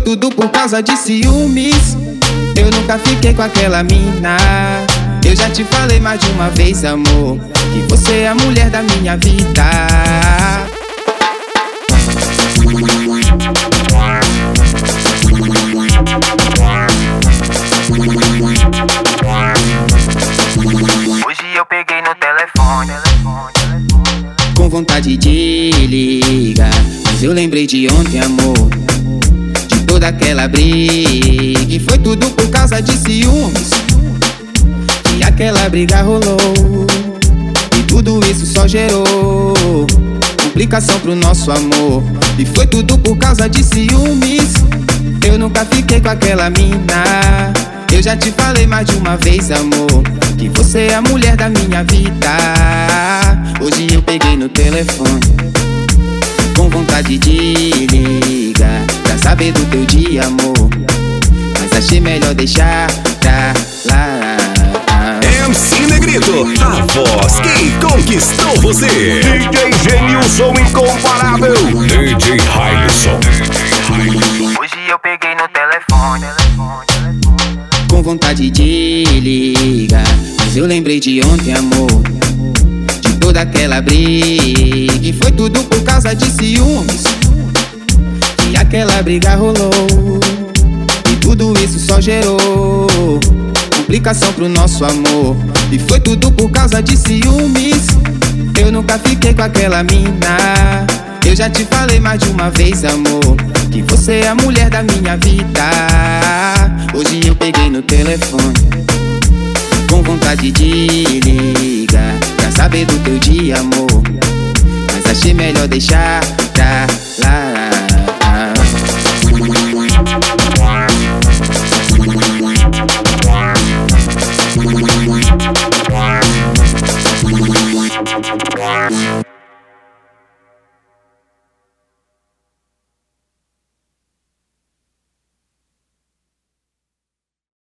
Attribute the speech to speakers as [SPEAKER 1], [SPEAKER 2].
[SPEAKER 1] tudo por causa de ciúmes. Eu nunca fiquei com aquela mina. Eu já te falei mais de uma vez, amor, que você é a mulher da minha vida.
[SPEAKER 2] Hoje eu peguei no telefone
[SPEAKER 1] com vontade de ligar, mas eu lembrei de ontem, amor, de toda aquela briga. E foi tudo por causa de ciúmes que aquela briga rolou. E tudo isso só gerou complicação pro nosso amor. E foi tudo por causa de ciúmes. Eu nunca fiquei com aquela mina. Eu já te falei mais de uma vez, amor, que você é a mulher da minha vida. Hoje eu peguei no telefone com vontade de ligar pra saber do teu dia, amor, mas achei melhor deixar pra lá.
[SPEAKER 3] MC Negrito, a voz que conquistou você. DJ Genilson incomparável. DJ Railson.
[SPEAKER 2] Hoje eu peguei no telefone
[SPEAKER 1] com vontade de ligar, mas eu lembrei de ontem, amor, de toda aquela briga. E foi tudo por causa de ciúmes que aquela briga rolou. E tudo isso só gerou complicação pro nosso amor. E foi tudo por causa de ciúmes. Eu nunca fiquei com aquela mina. Eu já te falei mais de uma vez, amor, que você é a mulher da minha vida. Hoje eu peguei no telefone com vontade de ligar pra saber do teu dia, amor, mas achei melhor deixar pra lá.